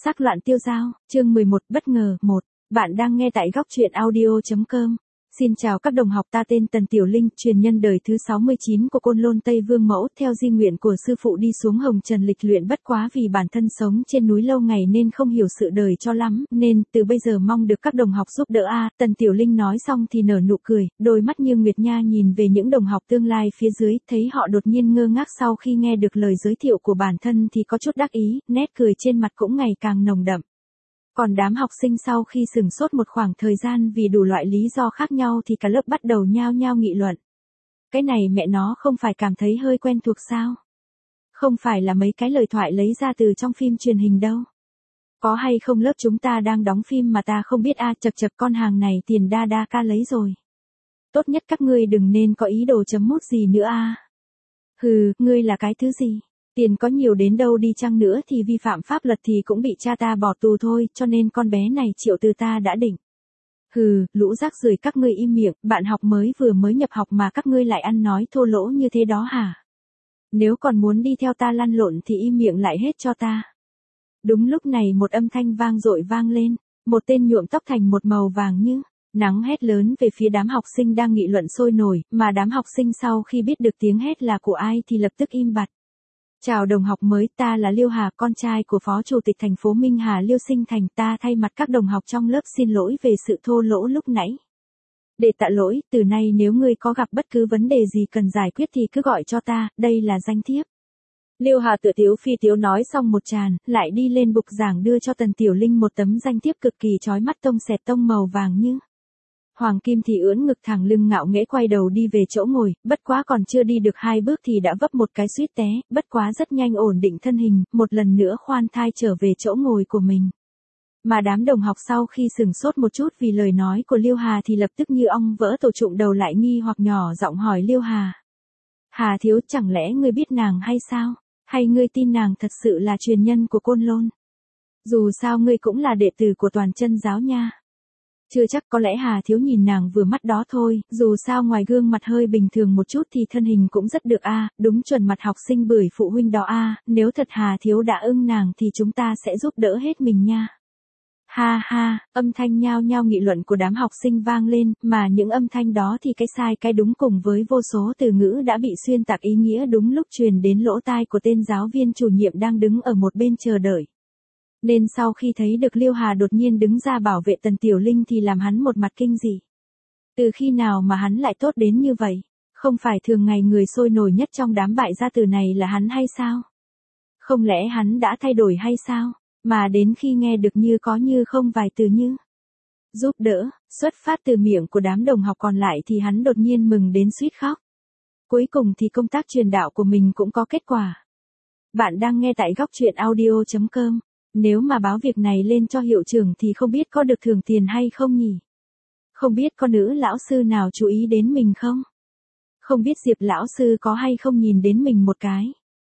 Sắc loạn tiêu dao, chương 11, bất ngờ, 1. Bạn đang nghe tại góc truyện audio.com. Xin chào các đồng học, ta tên Tần Tiểu Linh, truyền nhân đời thứ 69 của Côn Lôn Tây Vương Mẫu, theo di nguyện của sư phụ đi xuống Hồng Trần lịch luyện, bất quá vì bản thân sống trên núi lâu ngày nên không hiểu sự đời cho lắm, nên từ bây giờ mong được các đồng học giúp đỡ a. Tần Tiểu Linh nói xong thì nở nụ cười, đôi mắt như nguyệt nha nhìn về những đồng học tương lai phía dưới, thấy họ đột nhiên ngơ ngác sau khi nghe được lời giới thiệu của bản thân thì có chút đắc ý, nét cười trên mặt cũng ngày càng nồng đậm. Còn đám học sinh sau khi sửng sốt một khoảng thời gian vì đủ loại lý do khác nhau thì cả lớp bắt đầu nhao nhao nghị luận. Cái này mẹ nó không phải cảm thấy hơi quen thuộc sao? Không phải là mấy cái lời thoại lấy ra từ trong phim truyền hình đâu. Có hay không lớp chúng ta đang đóng phim mà ta không biết chật chật, con hàng này tiền đa đa ca lấy rồi. Tốt nhất các ngươi đừng nên có ý đồ chấm mút gì nữa Hừ, ngươi là cái thứ gì? Tiền có nhiều đến đâu đi chăng nữa thì vi phạm pháp luật thì cũng bị cha ta bỏ tù thôi, cho nên con bé này triệu từ ta đã định. Hừ, lũ rác rưởi, các ngươi im miệng, bạn học vừa mới nhập học mà các ngươi lại ăn nói thô lỗ như thế đó hả? Nếu còn muốn đi theo ta lăn lộn thì im miệng lại hết cho ta. Đúng lúc này một âm thanh vang dội vang lên, một tên nhuộm tóc thành một màu vàng như nắng hét lớn về phía đám học sinh đang nghị luận sôi nổi, mà đám học sinh sau khi biết được tiếng hét là của ai thì lập tức im bặt. Chào đồng học mới, ta là Liêu Hà, con trai của Phó Chủ tịch thành phố Minh Hà Liêu Sinh Thành, ta thay mặt các đồng học trong lớp xin lỗi về sự thô lỗ lúc nãy. Để tạ lỗi, từ nay nếu ngươi có gặp bất cứ vấn đề gì cần giải quyết thì cứ gọi cho ta, đây là danh thiếp. Liêu Hà tựa tiếu phi tiếu nói xong một tràn, lại đi lên bục giảng đưa cho Tần Tiểu Linh một tấm danh thiếp cực kỳ chói mắt tông xẹt tông màu vàng như Hoàng Kim thì ưỡn ngực thẳng lưng ngạo nghễ quay đầu đi về chỗ ngồi, bất quá còn chưa đi được 2 bước thì đã vấp một cái suýt té, bất quá rất nhanh ổn định thân hình, một lần nữa khoan thai trở về chỗ ngồi của mình. Mà đám đồng học sau khi sửng sốt một chút vì lời nói của Liêu Hà thì lập tức như ong vỡ tổ trụng đầu lại nghi hoặc nhỏ giọng hỏi Liêu Hà. Hà thiếu, chẳng lẽ ngươi biết nàng hay sao? Hay ngươi tin nàng thật sự là truyền nhân của Côn Lôn? Dù sao ngươi cũng là đệ tử của Toàn Chân giáo nha. Chưa chắc, có lẽ Hà thiếu nhìn nàng vừa mắt đó thôi, dù sao ngoài gương mặt hơi bình thường một chút thì thân hình cũng rất được đúng chuẩn mặt học sinh bưởi phụ huynh đó nếu thật Hà thiếu đã ưng nàng thì chúng ta sẽ giúp đỡ hết mình nha. Ha ha, âm thanh nhao nhao nghị luận của đám học sinh vang lên, mà những âm thanh đó thì cái sai cái đúng cùng với vô số từ ngữ đã bị xuyên tạc ý nghĩa đúng lúc truyền đến lỗ tai của tên giáo viên chủ nhiệm đang đứng ở một bên chờ đợi. Nên sau khi thấy được Liêu Hà đột nhiên đứng ra bảo vệ Tần Tiểu Linh thì làm hắn một mặt kinh dị. Từ khi nào mà hắn lại tốt đến như vậy? Không phải thường ngày người sôi nổi nhất trong đám bại gia tử này là hắn hay sao? Không lẽ hắn đã thay đổi hay sao? Mà đến khi nghe được như có như không vài từ như giúp đỡ, xuất phát từ miệng của đám đồng học còn lại thì hắn đột nhiên mừng đến suýt khóc. Cuối cùng thì công tác truyền đạo của mình cũng có kết quả. Bạn đang nghe tại góc truyện audio.com. Nếu mà báo việc này lên cho hiệu trưởng thì không biết có được thưởng tiền hay không nhỉ? Không biết có nữ lão sư nào chú ý đến mình không? Không biết Diệp lão sư có hay không nhìn đến mình một cái?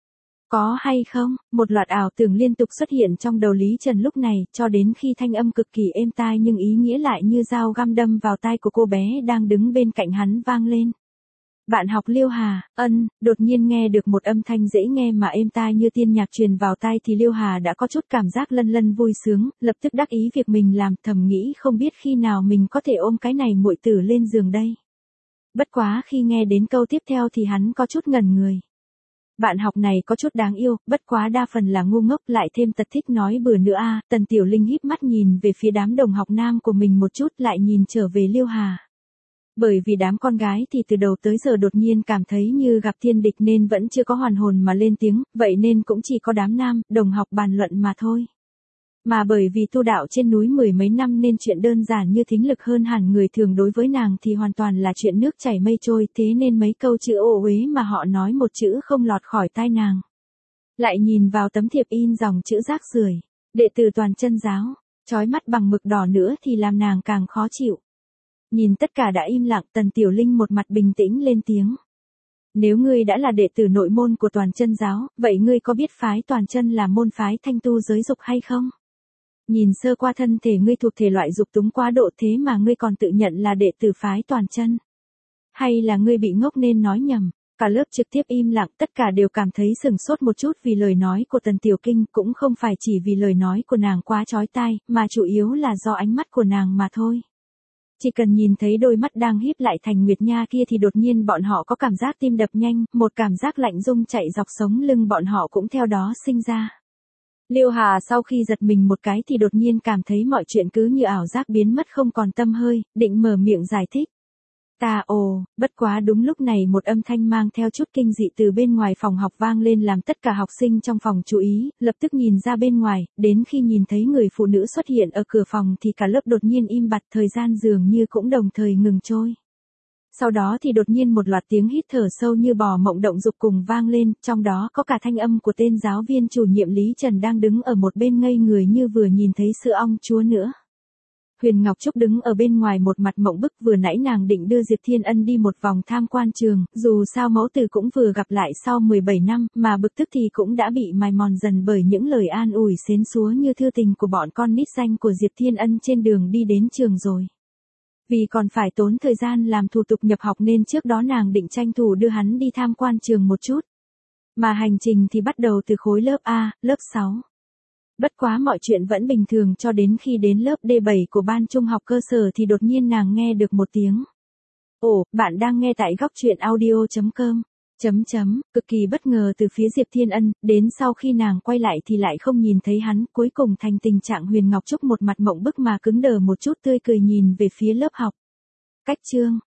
Có hay không? Một loạt ảo tưởng liên tục xuất hiện trong đầu Lý Trần lúc này, cho đến khi thanh âm cực kỳ êm tai nhưng ý nghĩa lại như dao găm đâm vào tai của cô bé đang đứng bên cạnh hắn vang lên. Bạn học Liêu Hà, đột nhiên nghe được một âm thanh dễ nghe mà êm tai như tiên nhạc truyền vào tai thì Liêu Hà đã có chút cảm giác lân lân vui sướng, lập tức đắc ý việc mình làm, thầm nghĩ không biết khi nào mình có thể ôm cái này muội tử lên giường đây. Bất quá khi nghe đến câu tiếp theo thì hắn có chút ngẩn người. Bạn học này có chút đáng yêu, bất quá đa phần là ngu ngốc lại thêm tật thích nói bừa nữa Tần Tiểu Linh híp mắt nhìn về phía đám đồng học nam của mình một chút lại nhìn trở về Liêu Hà. Bởi vì đám con gái thì từ đầu tới giờ đột nhiên cảm thấy như gặp thiên địch nên vẫn chưa có hoàn hồn mà lên tiếng, vậy nên cũng chỉ có đám nam, đồng học bàn luận mà thôi. Mà bởi vì tu đạo trên núi 10 mấy năm nên chuyện đơn giản như thính lực hơn hẳn người thường đối với nàng thì hoàn toàn là chuyện nước chảy mây trôi, thế nên mấy câu chữ ô uế mà họ nói một chữ không lọt khỏi tai nàng. Lại nhìn vào tấm thiệp in dòng chữ rác rưởi, đệ tử Toàn Chân giáo, chói mắt bằng mực đỏ nữa thì làm nàng càng khó chịu. Nhìn tất cả đã im lặng, Tần Tiểu Linh một mặt bình tĩnh lên tiếng. Nếu ngươi đã là đệ tử nội môn của Toàn Chân giáo, vậy ngươi có biết phái Toàn Chân là môn phái thanh tu giới dục hay không? Nhìn sơ qua thân thể ngươi thuộc thể loại dục túng quá độ thế mà ngươi còn tự nhận là đệ tử phái Toàn Chân. Hay là ngươi bị ngốc nên nói nhầm? Cả lớp trực tiếp im lặng, tất cả đều cảm thấy sửng sốt một chút vì lời nói của Tần Tiểu Kinh, cũng không phải chỉ vì lời nói của nàng quá chói tai, mà chủ yếu là do ánh mắt của nàng mà thôi. Chỉ cần nhìn thấy đôi mắt đang híp lại thành nguyệt nha kia thì đột nhiên bọn họ có cảm giác tim đập nhanh, một cảm giác lạnh rung chạy dọc sống lưng bọn họ cũng theo đó sinh ra. Liêu Hà sau khi giật mình một cái thì đột nhiên cảm thấy mọi chuyện cứ như ảo giác biến mất không còn tăm hơi, định mở miệng giải thích. Bất quá đúng lúc này một âm thanh mang theo chút kinh dị từ bên ngoài phòng học vang lên làm tất cả học sinh trong phòng chú ý, lập tức nhìn ra bên ngoài, đến khi nhìn thấy người phụ nữ xuất hiện ở cửa phòng thì cả lớp đột nhiên im bặt, thời gian dường như cũng đồng thời ngừng trôi. Sau đó thì đột nhiên một loạt tiếng hít thở sâu như bò mộng động dục cùng vang lên, trong đó có cả thanh âm của tên giáo viên chủ nhiệm Lý Trần đang đứng ở một bên ngây người như vừa nhìn thấy sữa ong chúa nữa. Huyền Ngọc Trúc đứng ở bên ngoài một mặt mộng bức, vừa nãy nàng định đưa Diệp Thiên Ân đi một vòng tham quan trường, dù sao mẫu tử cũng vừa gặp lại sau 17 năm, mà bực tức thì cũng đã bị mài mòn dần bởi những lời an ủi xến xúa như thư tình của bọn con nít xanh của Diệp Thiên Ân trên đường đi đến trường rồi. Vì còn phải tốn thời gian làm thủ tục nhập học nên trước đó nàng định tranh thủ đưa hắn đi tham quan trường một chút. Mà hành trình thì bắt đầu từ khối lớp A, lớp 6. Bất quá mọi chuyện vẫn bình thường cho đến khi đến lớp D7 của ban trung học cơ sở thì đột nhiên nàng nghe được một tiếng. Bạn đang nghe tại góc truyện audio.com. Cực kỳ bất ngờ từ phía Diệp Thiên Ân, đến sau khi nàng quay lại thì lại không nhìn thấy hắn, cuối cùng thành tình trạng Huyền Ngọc Trúc một mặt mộng bức mà cứng đờ một chút tươi cười nhìn về phía lớp học. Cách chương,